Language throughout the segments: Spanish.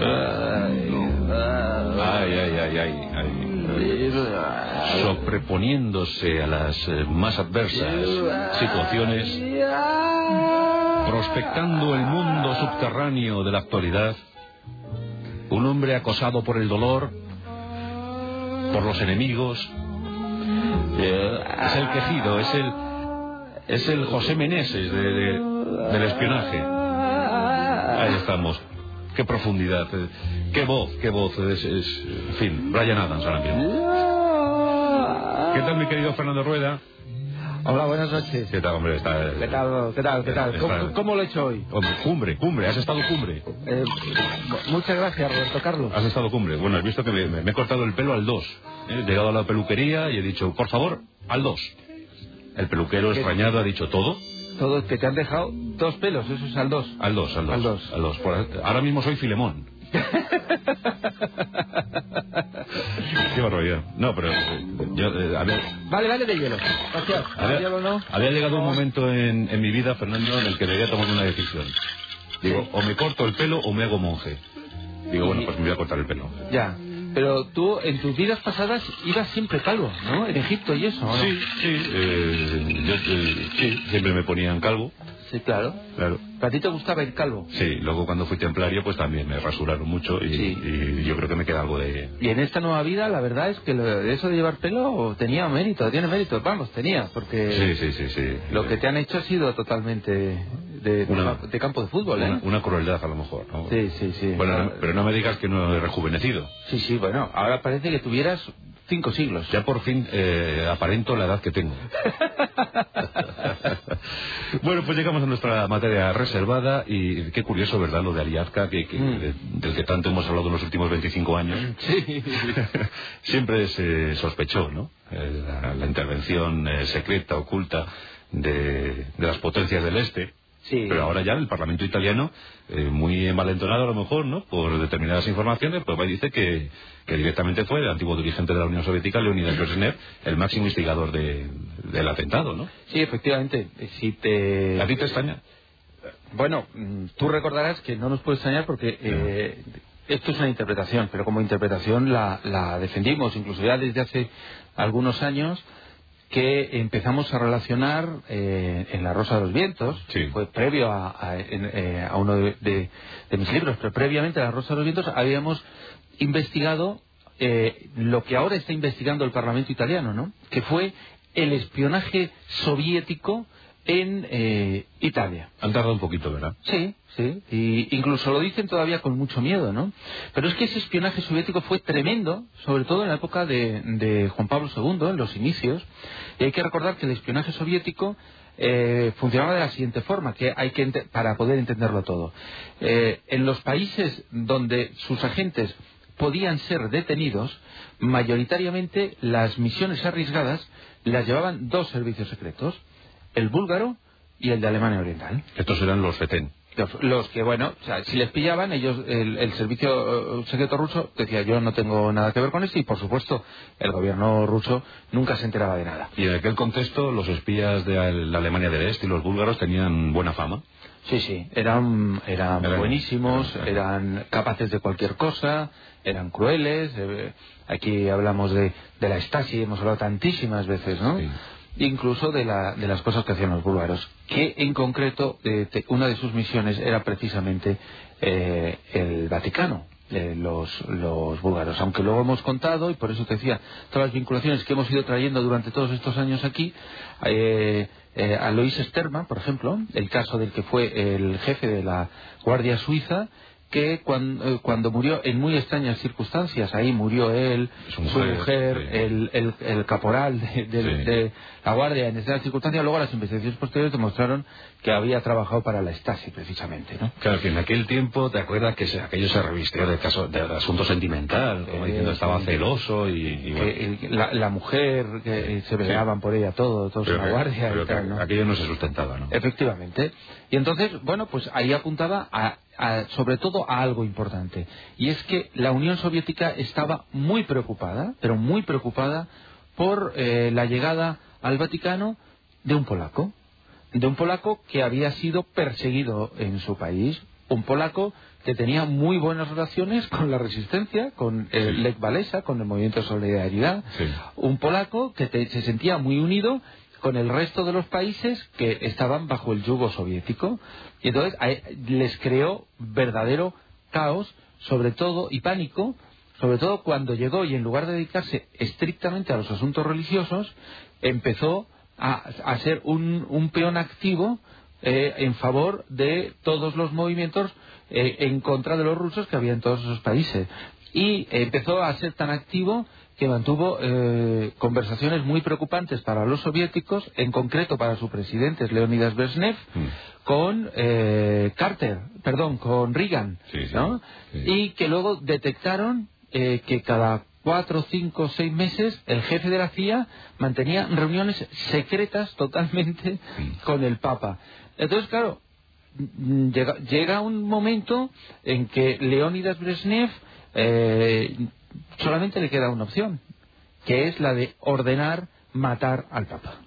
Sobreponiéndose a las más adversas situaciones, prospectando el mundo subterráneo de la actualidad, un hombre acosado por el dolor, por los enemigos, es el quejido, es el José Meneses del espionaje. Ahí estamos. Qué profundidad, qué voz, en fin, Bryan Adams ahora mismo. ¿Qué tal, mi querido Fernando Rueda? Hola, buenas noches. ¿Qué tal, hombre? ¿Qué tal? ¿Cómo lo he hecho hoy? Hombre, cumbre, has estado cumbre. Muchas gracias, Roberto Carlos. Has estado cumbre. Bueno, has visto que me he cortado el pelo al 2. He llegado a la peluquería y he dicho, por favor, al 2. El peluquero extrañado ha dicho todo. Todo, que te han dejado 2 pelos, eso es al 2. Al 2. Ahora mismo soy Filemón. Qué barbaridad. No, pero a ver. Vale, de hielo. Gracias. Hielo, ¿no? Había llegado un momento en mi vida, Fernando, en el que debía tomar una decisión. Digo, o me corto el pelo o me hago monje. Digo, bueno, pues me voy a cortar el pelo. Ya. Pero tú, en tus vidas pasadas, ibas siempre calvo, ¿no? En Egipto y eso, ¿no? Sí. Sí, siempre me ponían calvo. Sí, claro. ¿Para ti te gustaba ir calvo? Sí, luego cuando fui templario, pues también me rasuraron mucho y yo creo que me queda algo de... Y en esta nueva vida, la verdad es que eso de llevar pelo tiene mérito, vamos, porque... Sí. Lo que te han hecho ha sido totalmente de campo de fútbol, ¿eh? Una crueldad, a lo mejor, ¿no? Sí. Bueno, pero no me digas que no he rejuvenecido. Sí, bueno, ahora parece que tuvieras 5 siglos. Ya por fin aparento la edad que tengo. Bueno, pues llegamos a nuestra materia reservada y qué curioso, ¿verdad? Lo de Aliazka, del que tanto hemos hablado en los últimos 25 años. Sí. Siempre se sospechó, ¿no? La intervención secreta, oculta de las potencias del Este. Sí. Pero ahora ya el Parlamento italiano, muy envalentonado a lo mejor, ¿no?, por determinadas informaciones, pues va y dice que directamente fue el antiguo dirigente de la Unión Soviética, Leonidas Brezhnev, el máximo instigador del atentado, ¿no? Sí, efectivamente. ¿A ti te extraña? Bueno, tú recordarás que no nos puede extrañar porque esto es una interpretación, pero como interpretación la defendimos, incluso ya desde hace algunos años, que empezamos a relacionar en La Rosa de los Vientos. Sí. Fue previo a uno de mis libros, pero previamente a La Rosa de los Vientos habíamos investigado lo que ahora está investigando el Parlamento italiano, ¿no? Que fue el espionaje soviético en Italia. Han tardado un poquito, ¿verdad? Sí, y incluso lo dicen todavía con mucho miedo, ¿no? Pero es que ese espionaje soviético fue tremendo, sobre todo en la época de Juan Pablo II, en los inicios, y hay que recordar que el espionaje soviético funcionaba de la siguiente forma, que para poder entenderlo todo. En los países donde sus agentes podían ser detenidos, mayoritariamente las misiones arriesgadas las llevaban 2 servicios secretos, el búlgaro y el de Alemania Oriental. Estos eran los FETEN. Los que, bueno, o sea, si les pillaban, ellos, el servicio secreto ruso decía, yo no tengo nada que ver con esto, y por supuesto el gobierno ruso nunca se enteraba de nada. Y en aquel contexto los espías de la Alemania del Este y los búlgaros tenían buena fama. Sí, eran buenísimos, eran capaces de cualquier cosa, eran crueles. Aquí hablamos de la Stasi, hemos hablado tantísimas veces, ¿no? Sí. Incluso de las cosas que hacían los búlgaros, que en concreto una de sus misiones era precisamente el Vaticano, los búlgaros, aunque luego hemos contado, y por eso te decía, todas las vinculaciones que hemos ido trayendo durante todos estos años aquí, a Lois Sterman, por ejemplo, el caso del que fue el jefe de la Guardia Suiza, que cuando murió en muy extrañas circunstancias, ahí murió él, su mujer, sí. el caporal de la Guardia en extrañas circunstancias. Luego las investigaciones posteriores demostraron que había trabajado para la Stasi, precisamente, ¿no? Claro, que en aquel tiempo, ¿te acuerdas que aquello se revistió de asunto sentimental, como diciendo estaba celoso y bueno. La mujer, que se peleaban por ella todos en la Guardia pero y tal, ¿no? Aquello no se sustentaba, ¿no? Efectivamente. Y entonces, bueno, pues ahí apuntaba sobre todo a algo importante, y es que la Unión Soviética estaba muy preocupada, pero muy preocupada por la llegada al Vaticano de un polaco que había sido perseguido en su país un polaco que tenía muy buenas relaciones con la resistencia, con Lech Walesa, con el movimiento de solidaridad, un polaco que se sentía muy unido con el resto de los países que estaban bajo el yugo soviético, y entonces les creó verdadero caos, sobre todo, y pánico, sobre todo cuando llegó y en lugar de dedicarse estrictamente a los asuntos religiosos, empezó a ser un peón activo en favor de todos los movimientos en contra de los rusos que había en todos esos países. Y empezó a ser tan activo que mantuvo conversaciones muy preocupantes para los soviéticos, en concreto para su presidente, Leonidas Brezhnev, con con Reagan, ¿no? Y que luego detectaron que cada 4, 5, 6 meses el jefe de la CIA mantenía reuniones secretas totalmente con el Papa. Entonces, claro, llega un momento en que Leonidas Brezhnev solamente le queda una opción, que es la de ordenar matar al Papa.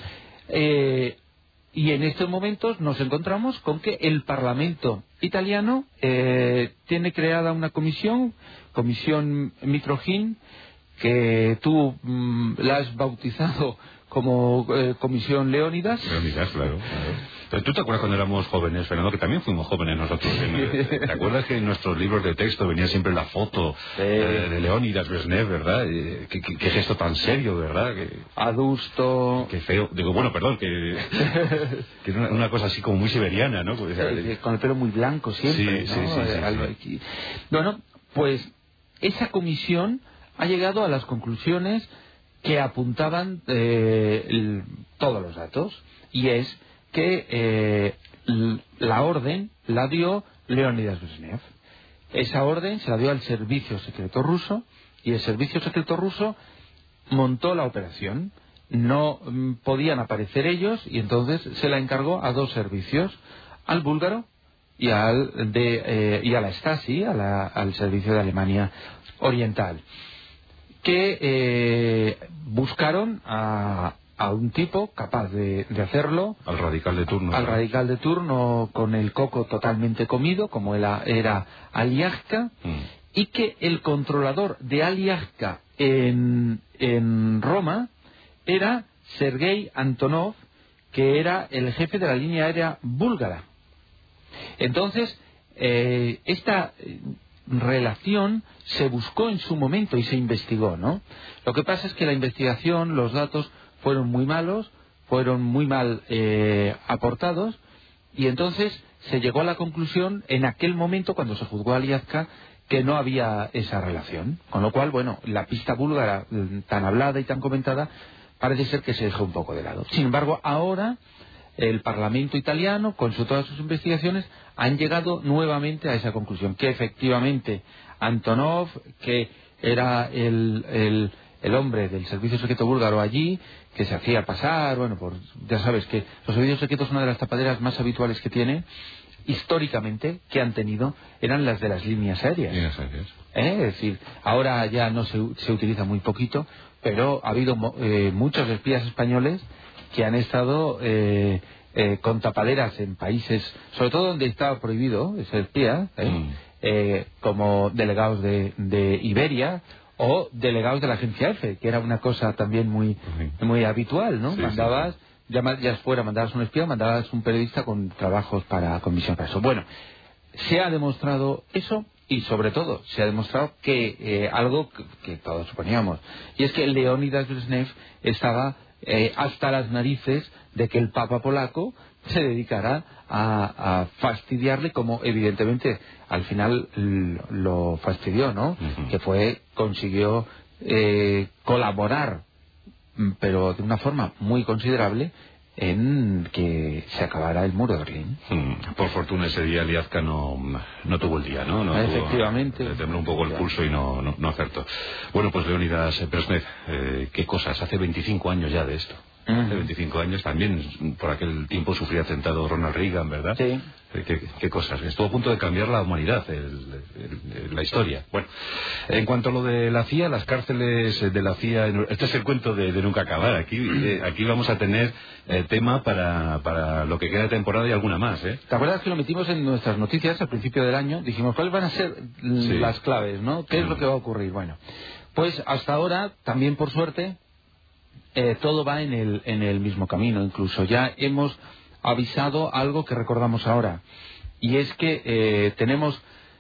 Y en estos momentos nos encontramos con que el Parlamento italiano tiene creada una comisión Mitrojin, que tú la has bautizado como Comisión Leónidas. Leónidas, claro. Pero ¿tú te acuerdas cuando éramos jóvenes, Fernando, que también fuimos jóvenes nosotros? ¿Te acuerdas que en nuestros libros de texto venía siempre la foto de Leónidas Brezhnev, ¿verdad? Qué gesto tan serio, ¿verdad? Adusto. Qué feo. Digo, bueno, perdón, que una cosa así como muy siberiana, ¿no? Pues, con el pelo muy blanco siempre, sí, ¿no? Sí. Bueno, pues esa comisión ha llegado a las conclusiones que apuntaban todos los datos, y es que la orden la dio Leonidas Brezhnev. Esa orden se la dio al servicio secreto ruso, y el servicio secreto ruso montó la operación. No podían aparecer ellos, y entonces se la encargó a 2 servicios, al búlgaro y a la Stasi, al servicio de Alemania Oriental, que buscaron a un tipo capaz de hacerlo. Al radical de turno. Al radical de turno, con el coco totalmente comido, como era Aliajka, y que el controlador de Aliajka en Roma era Sergei Antonov, que era el jefe de la línea aérea búlgara. Entonces, esta relación se buscó en su momento y se investigó, ¿no? Lo que pasa es que la investigación, los datos fueron muy malos, fueron muy mal aportados, y entonces se llegó a la conclusión en aquel momento, cuando se juzgó a Aliajka, que no había esa relación. Con lo cual, bueno, la pista búlgara tan hablada y tan comentada parece ser que se dejó un poco de lado. Sin embargo, ahora el Parlamento italiano, con todas sus investigaciones, han llegado nuevamente a esa conclusión, que efectivamente Antonov, que era el hombre del servicio secreto búlgaro allí, que se hacía pasar, ya sabes que los servicios secretos, una de las tapaderas más habituales que tiene, históricamente, que han tenido, eran las de las líneas aéreas. Es decir, ahora ya no se utiliza muy poquito, pero ha habido muchos espías españoles que han estado con tapaderas en países, sobre todo donde estaba prohibido ser espía, como delegados de Iberia, o delegados de la agencia F, que era una cosa también muy habitual, ¿no? Mandabas, ya fuera mandabas un espía, mandabas un periodista con trabajos con misión para eso. Bueno, se ha demostrado eso, y sobre todo se ha demostrado que algo que todos suponíamos, y es que Leonidas Brezhnev estaba hasta las narices de que el Papa polaco se dedicara a fastidiarle, como evidentemente al final lo fastidió, ¿no? Que consiguió colaborar, pero de una forma muy considerable, en que se acabara el muro de Berlín. Por fortuna ese día Aliajka no tuvo el día, ¿no? Efectivamente. Le tembló un poco el pulso y no acertó. Bueno, pues Leonidas Brezhnev, qué cosas, hace 25 años ya de esto. hace 25 años, también por aquel tiempo sufría atentado Ronald Reagan, ¿verdad? Sí. ¿Qué cosas? Estuvo a punto de cambiar la humanidad, la historia. Bueno, en cuanto a lo de la CIA, las cárceles de la CIA, este es el cuento de nunca acabar. Aquí vamos a tener tema para lo que queda de temporada y alguna más, ¿eh? ¿Te acuerdas que lo metimos en nuestras noticias al principio del año? Dijimos, ¿cuáles van a ser las claves, no? ¿Qué es lo que va a ocurrir? Bueno, pues hasta ahora, también por suerte, todo va en el mismo camino. Incluso ya hemos avisado algo que recordamos ahora, y es que tenemos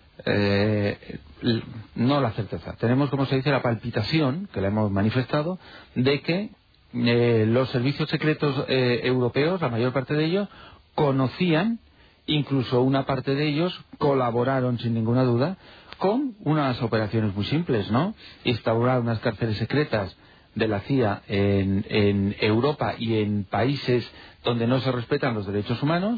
no la certeza, tenemos, como se dice, la palpitación, que la hemos manifestado, de que los servicios secretos europeos, la mayor parte de ellos, conocían, incluso una parte de ellos colaboraron sin ninguna duda con unas operaciones muy simples, ¿no? Instaurar unas cárceles secretas de la CIA en Europa y en países donde no se respetan los derechos humanos,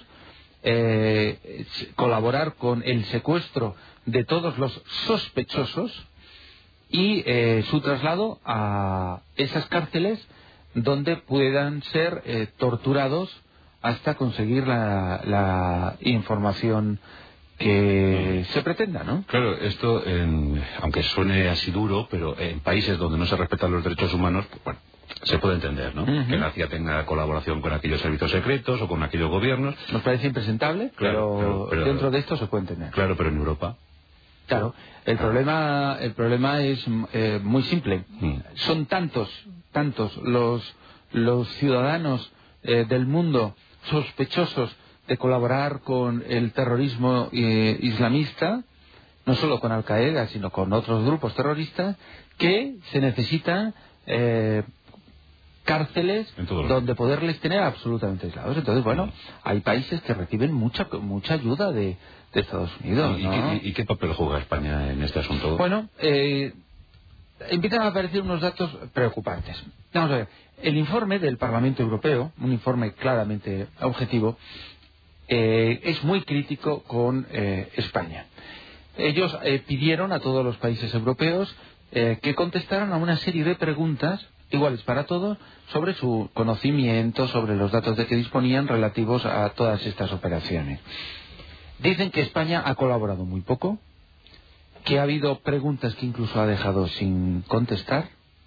colaborar con el secuestro de todos los sospechosos y su traslado a esas cárceles donde puedan ser torturados hasta conseguir la información que se pretenda, ¿no? Claro, esto, aunque suene así duro, pero en países donde no se respetan los derechos humanos, pues, bueno, se puede entender, ¿no? Que la CIA tenga colaboración con aquellos servicios secretos o con aquellos gobiernos. Nos parece impresentable, pero dentro de esto se puede entender. Claro, pero en Europa... Claro, el problema es muy simple. Son tantos los ciudadanos del mundo sospechosos de colaborar con el terrorismo islamista, no solo con Al-Qaeda, sino con otros grupos terroristas, que se necesitan cárceles donde poderles tener absolutamente aislados. Entonces, bueno, hay países que reciben mucha ayuda de Estados Unidos, ¿no? ¿Y qué papel juega España en este asunto? Bueno, empiezan a aparecer unos datos preocupantes. Vamos a ver, el informe del Parlamento Europeo, un informe claramente objetivo, es muy crítico con España. Ellos pidieron a todos los países europeos que contestaran a una serie de preguntas iguales para todos sobre su conocimiento, sobre los datos de que disponían relativos a todas estas operaciones. Dicen que España ha colaborado muy poco, que ha habido preguntas que incluso ha dejado sin contestar,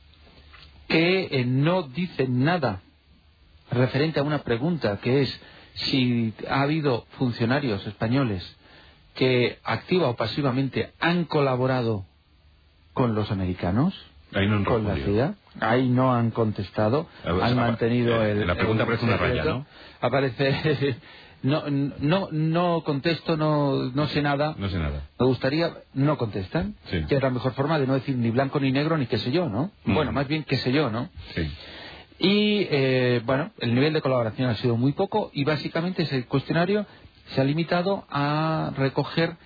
que no dicen nada referente a una pregunta que es si ha habido funcionarios españoles que activa o pasivamente han colaborado con los americanos, con la CIA. Ahí no han contestado, han mantenido la pregunta aparece una raya, ¿no? Aparece no contesto, no sé nada. No sé nada. Me gustaría, no contestan. Sí. Que es la mejor forma de no decir ni blanco ni negro ni qué sé yo, ¿no? Bueno, más bien qué sé yo, ¿no? Sí. Y bueno, el nivel de colaboración ha sido muy poco y básicamente ese cuestionario se ha limitado a recoger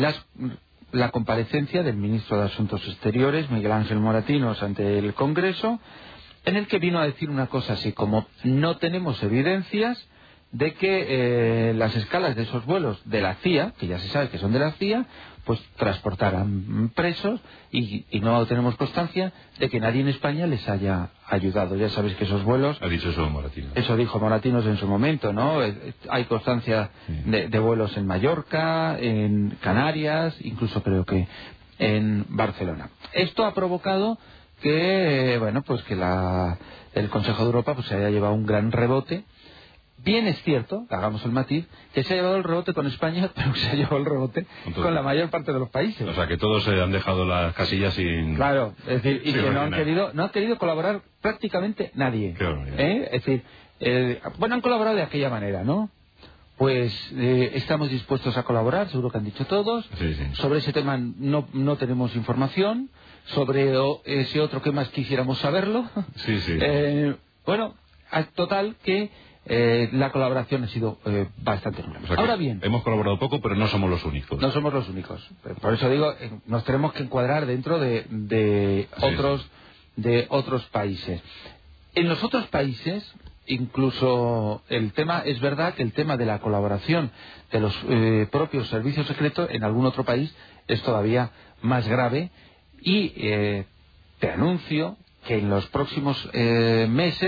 la comparecencia del ministro de Asuntos Exteriores, Miguel Ángel Moratinos, ante el Congreso, en el que vino a decir una cosa así como: no tenemos evidencias de que las escalas de esos vuelos de la CIA, que ya se sabe que son de la CIA, pues transportaran presos y no tenemos constancia de que nadie en España les haya ayudado. Ya sabes que esos vuelos... Ha dicho eso Moratinos. Eso dijo Moratinos en su momento, ¿no? Hay constancia de vuelos en Mallorca, en Canarias, incluso creo que en Barcelona. Esto ha provocado que, bueno, pues que el Consejo de Europa pues se haya llevado un gran rebote. Bien es cierto, hagamos el matiz, que se ha llevado el rebote con España, pero que se ha llevado el rebote con la mayor parte de los países. O sea, que todos han dejado las casillas sin... Claro, es decir, y que no han querido colaborar prácticamente nadie. Claro, Es decir, bueno, han colaborado de aquella manera, ¿no? Pues estamos dispuestos a colaborar, seguro que han dicho todos. Sí, sí. Sobre ese tema no tenemos información. Sobre ese otro que más quisiéramos saberlo. Sí, sí. Bueno, total que... la colaboración ha sido bastante nula. O sea, ahora bien, hemos colaborado poco, pero no somos los únicos. No somos los únicos. Por eso digo, nos tenemos que encuadrar dentro de otros países. En los otros países, incluso es verdad que el tema de la colaboración de los propios servicios secretos en algún otro país es todavía más grave y te anuncio que en los próximos meses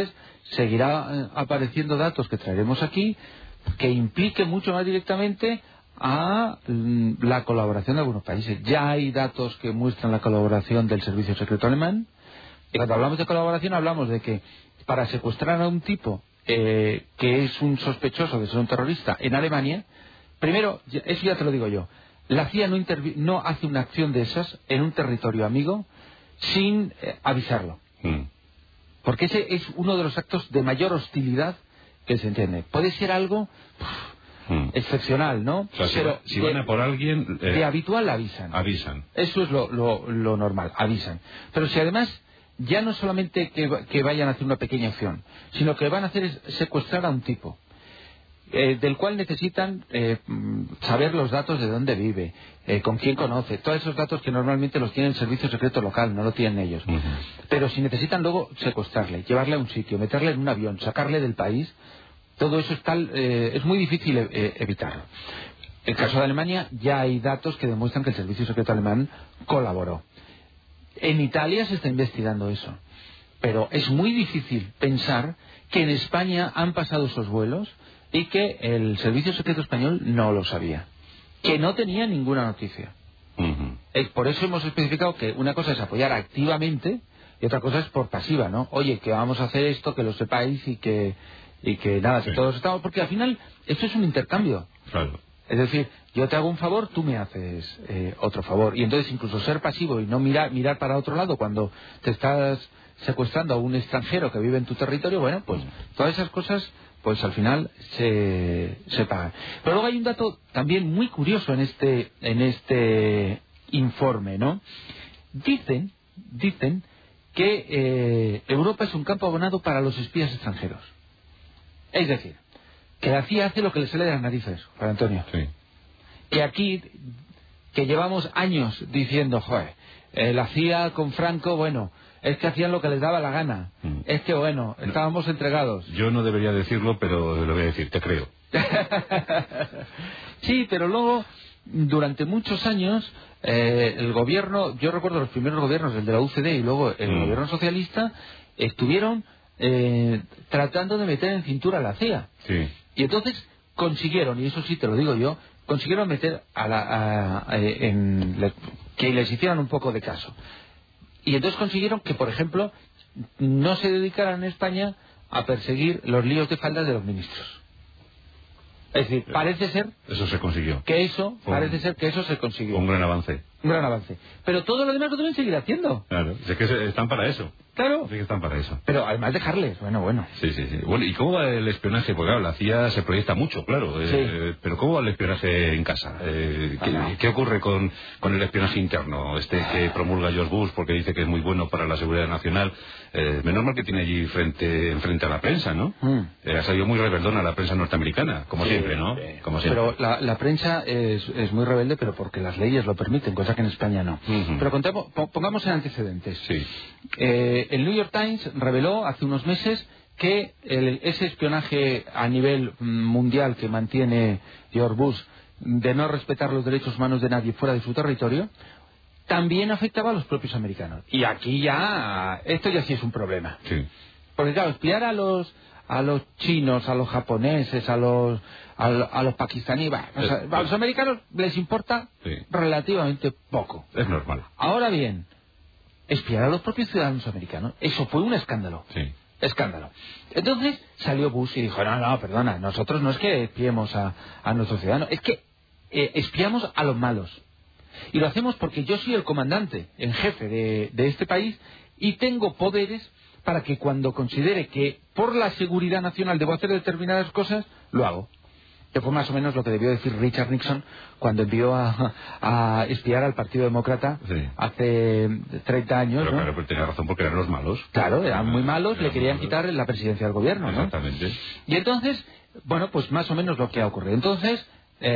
seguirá apareciendo datos que traeremos aquí que impliquen mucho más directamente a la colaboración de algunos países. Ya hay datos que muestran la colaboración del servicio secreto alemán. Y cuando hablamos de colaboración hablamos de que para secuestrar a un tipo que es un sospechoso de ser un terrorista en Alemania, primero, eso ya te lo digo yo, la CIA no hace una acción de esas en un territorio amigo sin avisarlo. Porque ese es uno de los actos de mayor hostilidad que se entiende. Puede ser algo excepcional, ¿no? O sea, pero si van a por alguien... de habitual avisan. Eso es lo normal, avisan. Pero si además ya no solamente que vayan a hacer una pequeña acción, sino que van a hacer es secuestrar a un tipo, del cual necesitan saber los datos de dónde vive, con quién conoce, todos esos datos que normalmente los tiene el servicio secreto local, no lo tienen ellos. Pero si necesitan luego secuestrarle, llevarle a un sitio, meterle en un avión, sacarle del país, todo eso es muy difícil evitarlo. En el caso de Alemania ya hay datos que demuestran que el servicio secreto alemán colaboró. En Italia se está investigando eso, pero es muy difícil pensar que en España han pasado esos vuelos y que el servicio secreto español no lo sabía, que no tenía ninguna noticia. Por eso hemos especificado que una cosa es apoyar activamente y otra cosa es por pasiva, ¿no? Oye, que vamos a hacer esto, que lo sepáis y que nada, que todos estamos... Porque al final esto es un intercambio. Claro. Es decir, yo te hago un favor, tú me haces otro favor. Y entonces incluso ser pasivo y no mirar para otro lado cuando te estás secuestrando a un extranjero que vive en tu territorio, bueno, pues todas esas cosas pues al final se pagan. Pero luego hay un dato también muy curioso en este informe, ¿no? Dicen que Europa es un campo abonado para los espías extranjeros. Es decir, que la CIA hace lo que le sale de las narices, Juan Antonio. Sí. Que aquí, que llevamos años diciendo, joder, la CIA con Franco, bueno, es que hacían lo que les daba la gana. Es que, bueno, estábamos entregados. Yo no debería decirlo, pero lo voy a decir, te creo. Sí, pero luego, durante muchos años, el gobierno, yo recuerdo los primeros gobiernos, el de la UCD y luego el gobierno socialista, estuvieron tratando de meter en cintura a la CIA. Sí. Y entonces consiguieron, y eso sí te lo digo yo, consiguieron meter que les hicieran un poco de caso. Y entonces consiguieron que, por ejemplo, no se dedicaran en España a perseguir los líos de faldas de los ministros. Es decir, parece ser... Eso se consiguió. Parece ser que eso se consiguió. Un gran avance. Un gran avance. Pero todo lo demás lo deben seguir haciendo. Claro, es que están para eso. Claro. Sí que están para eso. Pero además dejarles, bueno. Sí. Bueno, ¿y cómo va el espionaje? Porque claro, la CIA se proyecta mucho, claro. Sí. Pero ¿cómo va el espionaje en casa? ¿Qué ocurre con el espionaje interno? Que promulga George Bush porque dice que es muy bueno para la seguridad nacional. Menos mal que tiene allí enfrente a la prensa, ¿no? Ha salido muy rebeldona la prensa norteamericana, como siempre, ¿no? Como siempre. Pero la prensa es muy rebelde, pero porque las leyes lo permiten, cosa que en España no. Pero pongamos en antecedentes. Sí. El New York Times reveló hace unos meses que ese espionaje a nivel mundial que mantiene George Bush de no respetar los derechos humanos de nadie fuera de su territorio también afectaba a los propios americanos. Y aquí esto ya sí es un problema. Sí. Porque claro, espiar a los chinos, a los japoneses, a los pakistaníes, a los americanos les importa relativamente poco. Es normal. Ahora bien, espiar a los propios ciudadanos americanos, eso fue un escándalo. Sí. Escándalo. Entonces salió Bush y dijo, no, perdona, nosotros no es que espiemos a nuestros ciudadanos, es que espiamos a los malos. Y lo hacemos porque yo soy el comandante en jefe de este país y tengo poderes para que cuando considere que por la seguridad nacional debo hacer determinadas cosas, lo hago. Que fue más o menos lo que debió decir Richard Nixon cuando envió a espiar al Partido Demócrata hace 30 años. Pero ¿no? claro, pero tenía razón porque eran los malos. Claro, eran muy malos, le querían quitar la presidencia del gobierno, ¿no? Exactamente. Y entonces, bueno, pues más o menos lo que ha ocurrido. Entonces,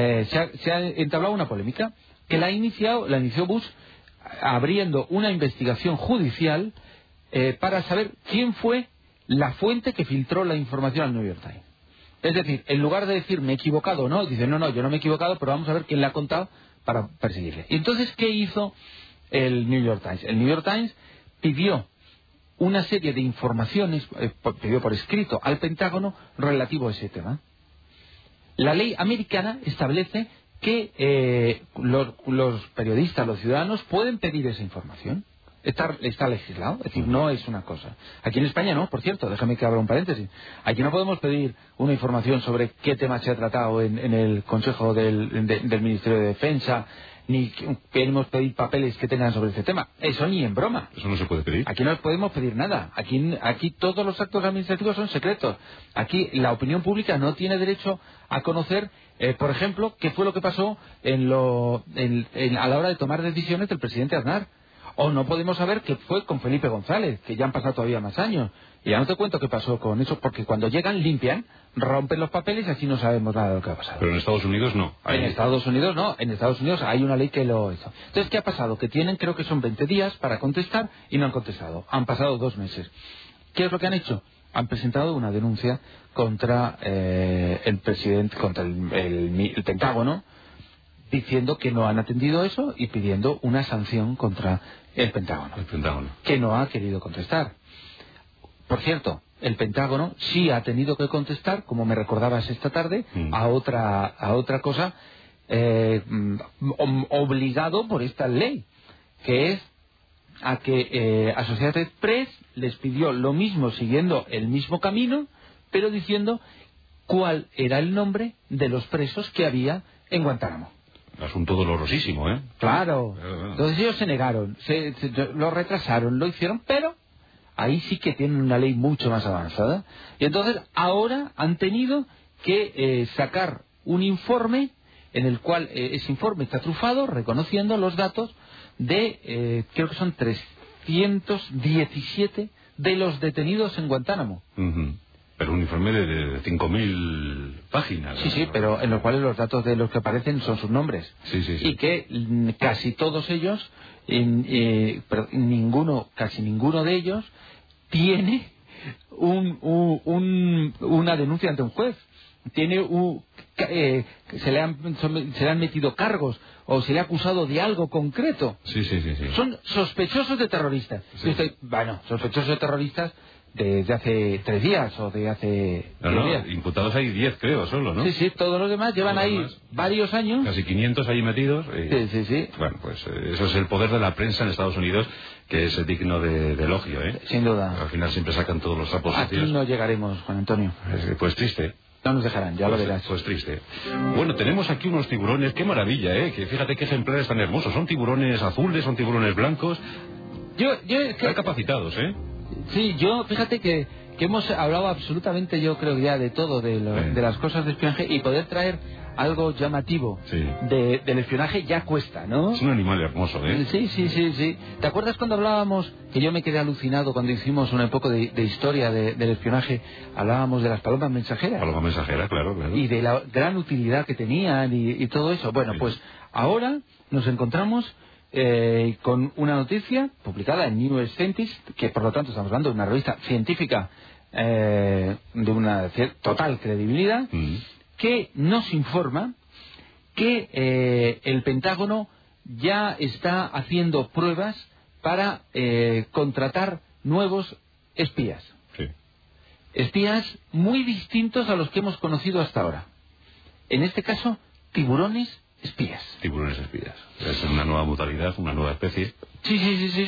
se ha entablado una polémica que la inició Bush abriendo una investigación judicial para saber quién fue la fuente que filtró la información al New York Times. Es decir, en lugar de decir me he equivocado o no, dice no, yo no me he equivocado, pero vamos a ver quién le ha contado para perseguirle. Y entonces, ¿qué hizo el New York Times? El New York Times pidió una serie de informaciones, pidió por escrito al Pentágono relativo a ese tema. La ley americana establece que los periodistas, los ciudadanos, pueden pedir esa información. Está legislado, es decir, no es una cosa. Aquí en España no, por cierto, déjame que abra un paréntesis. Aquí no podemos pedir una información sobre qué tema se ha tratado en el Consejo del Ministerio de Defensa, ni queremos pedir papeles que tengan sobre ese tema. Eso ni en broma. Eso no se puede pedir. Aquí no podemos pedir nada. Aquí todos los actos administrativos son secretos. Aquí la opinión pública no tiene derecho a conocer, por ejemplo, qué fue lo que pasó a la hora de tomar decisiones del presidente Aznar. O no podemos saber qué fue con Felipe González, que ya han pasado todavía más años. Y ya no te cuento qué pasó con eso, porque cuando llegan, limpian, rompen los papeles y así no sabemos nada de lo que ha pasado. Pero en Estados Unidos no. En Estados Unidos no. En Estados Unidos hay una ley que lo hizo. Entonces, ¿qué ha pasado? Que tienen, creo que son 20 días para contestar y no han contestado. Han pasado 2 meses. ¿Qué es lo que han hecho? Han presentado una denuncia contra el presidente, contra el Pentágono, diciendo que no han atendido eso y pidiendo una sanción contra el Pentágono. Que no ha querido contestar. Por cierto, el Pentágono sí ha tenido que contestar, como me recordabas esta tarde, a otra cosa obligado por esta ley, que es a que Associated Press les pidió lo mismo, siguiendo el mismo camino, pero diciendo cuál era el nombre de los presos que había en Guantánamo. Asunto dolorosísimo, ¿eh? Claro. Entonces ellos se negaron, lo retrasaron, lo hicieron, pero ahí sí que tienen una ley mucho más avanzada. Y entonces ahora han tenido que sacar un informe en el cual ese informe está trufado, reconociendo los datos de, creo que son 317 de los detenidos en Guantánamo. Pero un informe de 5.000 páginas. Sí, pero en los cuales los datos de los que aparecen son sus nombres. Sí. Y que casi todos ellos, casi ninguno de ellos tiene una denuncia ante un juez. Se le han metido cargos o se le ha acusado de algo concreto. Sí. Son sospechosos de terroristas. Sí. Sospechosos de terroristas desde hace 3 días o de hace 10 días. Imputados hay 10, creo, solo, ¿no? Sí, todos los demás llevan ahí varios años. Casi 500 ahí metidos. Sí. Bueno, pues eso es el poder de la prensa en Estados Unidos, que es digno de elogio, ¿eh? Sin duda. Al final siempre sacan todos los trapos sucios. Aquí no llegaremos, Juan Antonio. Pues triste. No nos dejarán, ya lo verás. Pues triste. Bueno, tenemos aquí unos tiburones, qué maravilla, ¿eh? Que fíjate qué ejemplares tan hermosos. Son tiburones azules, son tiburones blancos. Están capacitados, ¿eh? Sí, fíjate que hemos hablado absolutamente, yo creo ya de todo, de las cosas de espionaje, y poder traer algo llamativo del espionaje ya cuesta, ¿no? Es un animal hermoso, ¿eh? Sí. ¿Te acuerdas cuando hablábamos, que yo me quedé alucinado cuando hicimos un poco de historia del espionaje? Hablábamos de las palomas mensajeras. Paloma mensajera, claro. Y de la gran utilidad que tenían y todo eso. Bueno, pues ahora nos encontramos con una noticia publicada en New Scientist, que por lo tanto estamos hablando de una revista científica de una total credibilidad, que nos informa que el Pentágono ya está haciendo pruebas para contratar nuevos espías. Sí. Espías muy distintos a los que hemos conocido hasta ahora. En este caso, tiburones espías. Tiburones espías. Es una nueva modalidad, una nueva especie. Sí.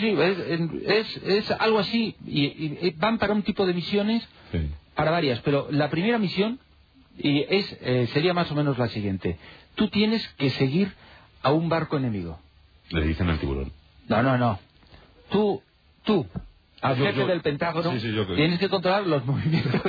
Es algo así. Y van para un tipo de misiones, para varias. Pero la primera misión sería más o menos la siguiente. Tú tienes que seguir a un barco enemigo. Le dicen al tiburón. No. Tú, al jefe del Pentágono, tienes que controlar los movimientos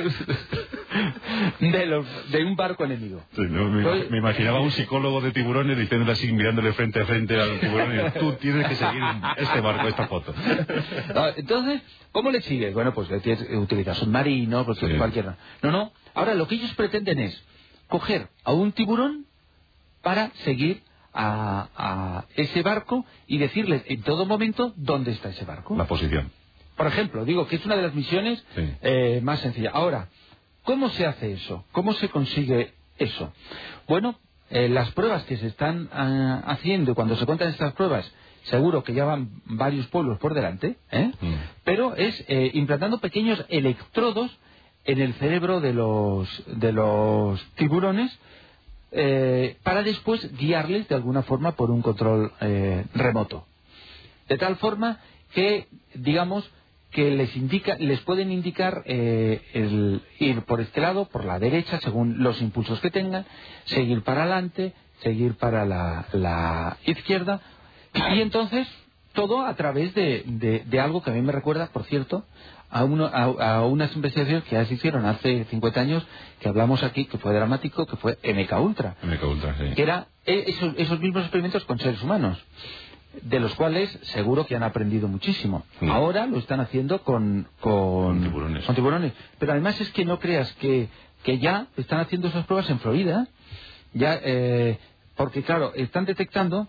de un barco enemigo. Sí, me imaginaba un psicólogo de tiburones diciéndole así, mirándole frente a frente al tiburón, y tú tienes que seguir este barco, esta foto. Entonces, ¿cómo le sigues? Bueno, pues utilizas submarinos, pues cualquiera. No. Ahora lo que ellos pretenden es coger a un tiburón para seguir a ese barco y decirles en todo momento dónde está ese barco. La posición. Por ejemplo, digo que es una de las misiones más sencillas. Ahora, ¿cómo se hace eso? ¿Cómo se consigue eso? Bueno, las pruebas que se están haciendo, cuando se cuentan estas pruebas, seguro que ya van varios pueblos por delante, pero es implantando pequeños electrodos en el cerebro de los tiburones para después guiarles de alguna forma por un control remoto. De tal forma que, digamos, que les pueden indicar el ir por este lado, por la derecha, según los impulsos que tengan, seguir para adelante, seguir para la izquierda, y entonces todo a través de algo que a mí me recuerda, por cierto, a unas investigaciones que ya se hicieron hace 50 años, que hablamos aquí, que fue dramático, que fue MK Ultra. MK Ultra, sí. Que era esos mismos experimentos con seres humanos, de los cuales seguro que han aprendido muchísimo. Ahora lo están haciendo con tiburones. Pero además es que no creas que ya están haciendo esas pruebas en Florida, ya porque claro, están detectando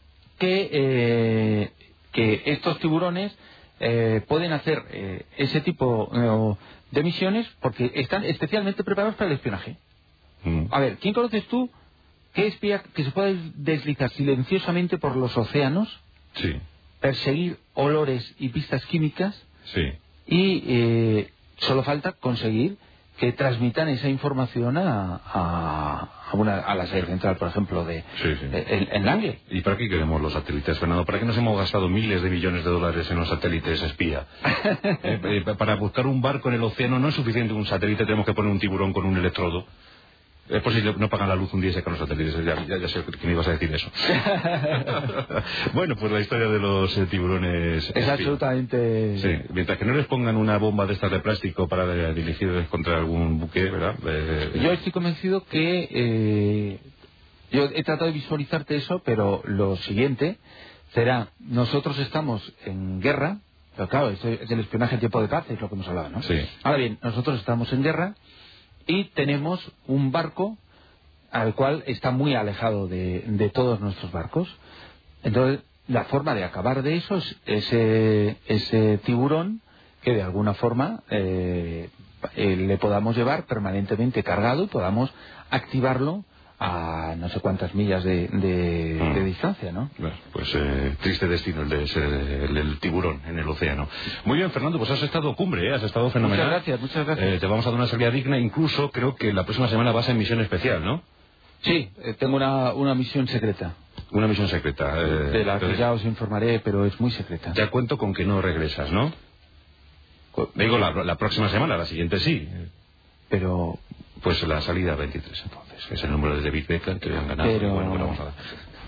que estos tiburones pueden hacer ese tipo de misiones porque están especialmente preparados para el espionaje. A ver, ¿quién conoces tú que espía que se puede deslizar silenciosamente por los océanos, sí, perseguir olores y pistas químicas, sí, y solo falta conseguir que transmitan esa información a la sede central, por ejemplo, en Langley? ¿Y para qué queremos los satélites, Fernando? ¿Para qué nos hemos gastado miles de millones de dólares en los satélites espía? Para buscar un barco en el océano no es suficiente un satélite, tenemos que poner un tiburón con un electrodo. Es posible, no pagan la luz un día y se caen los satélites. Ya sé que me ibas a decir eso. Bueno, pues la historia de los tiburones es absolutamente... Sí, mientras que no les pongan una bomba de estas de plástico para dirigirles contra algún buque, ¿verdad? Yo estoy convencido que... yo he tratado de visualizarte eso, pero lo siguiente será... Nosotros estamos en guerra, pero claro, esto es el espionaje en tiempo de paz, es lo que hemos hablado, ¿no? Sí. Ahora bien, nosotros estamos en guerra y tenemos un barco al cual está muy alejado de todos nuestros barcos. Entonces, la forma de acabar de eso es ese tiburón que de alguna forma le podamos llevar permanentemente cargado y podamos activarlo a no sé cuántas millas de distancia, ¿no? Pues triste destino el de el tiburón en el océano. Muy bien, Fernando, pues has estado cumbre, has estado fenomenal. Muchas gracias. Te vamos a dar una salida digna, incluso creo que la próxima semana vas en misión especial, ¿no? Sí, tengo una misión secreta. Una misión secreta. De la que ya os informaré, pero es muy secreta. Ya cuento con que no regresas, ¿no? Digo, la próxima semana, la siguiente sí. Pero... Pues la salida 23, entonces, que es el número de David Beckham que habían ganado. Pero... Y bueno, vamos a dar.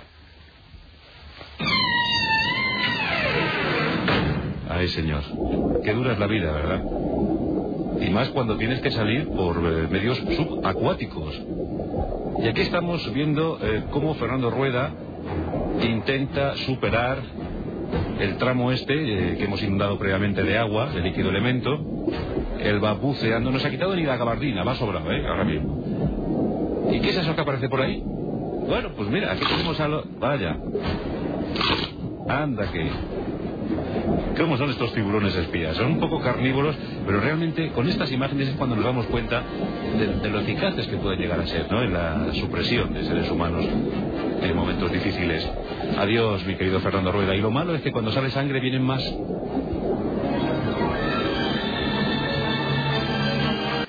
Ay, señor, qué dura es la vida, ¿verdad? Y más cuando tienes que salir por medios subacuáticos. Y aquí estamos viendo cómo Fernando Rueda intenta superar el tramo que hemos inundado previamente de agua, de líquido elemento. Él va buceando, no se ha quitado ni la gabardina, va sobrado, ahora mismo. ¿Y qué es eso que aparece por ahí? Bueno, pues mira, aquí tenemos Vaya. Anda que... ¿Cómo son estos tiburones espías? Son un poco carnívoros, pero realmente con estas imágenes es cuando nos damos cuenta de lo eficaces que pueden llegar a ser, ¿no? En la supresión de seres humanos en momentos difíciles. Adiós, mi querido Fernando Rueda. Y lo malo es que cuando sale sangre vienen más.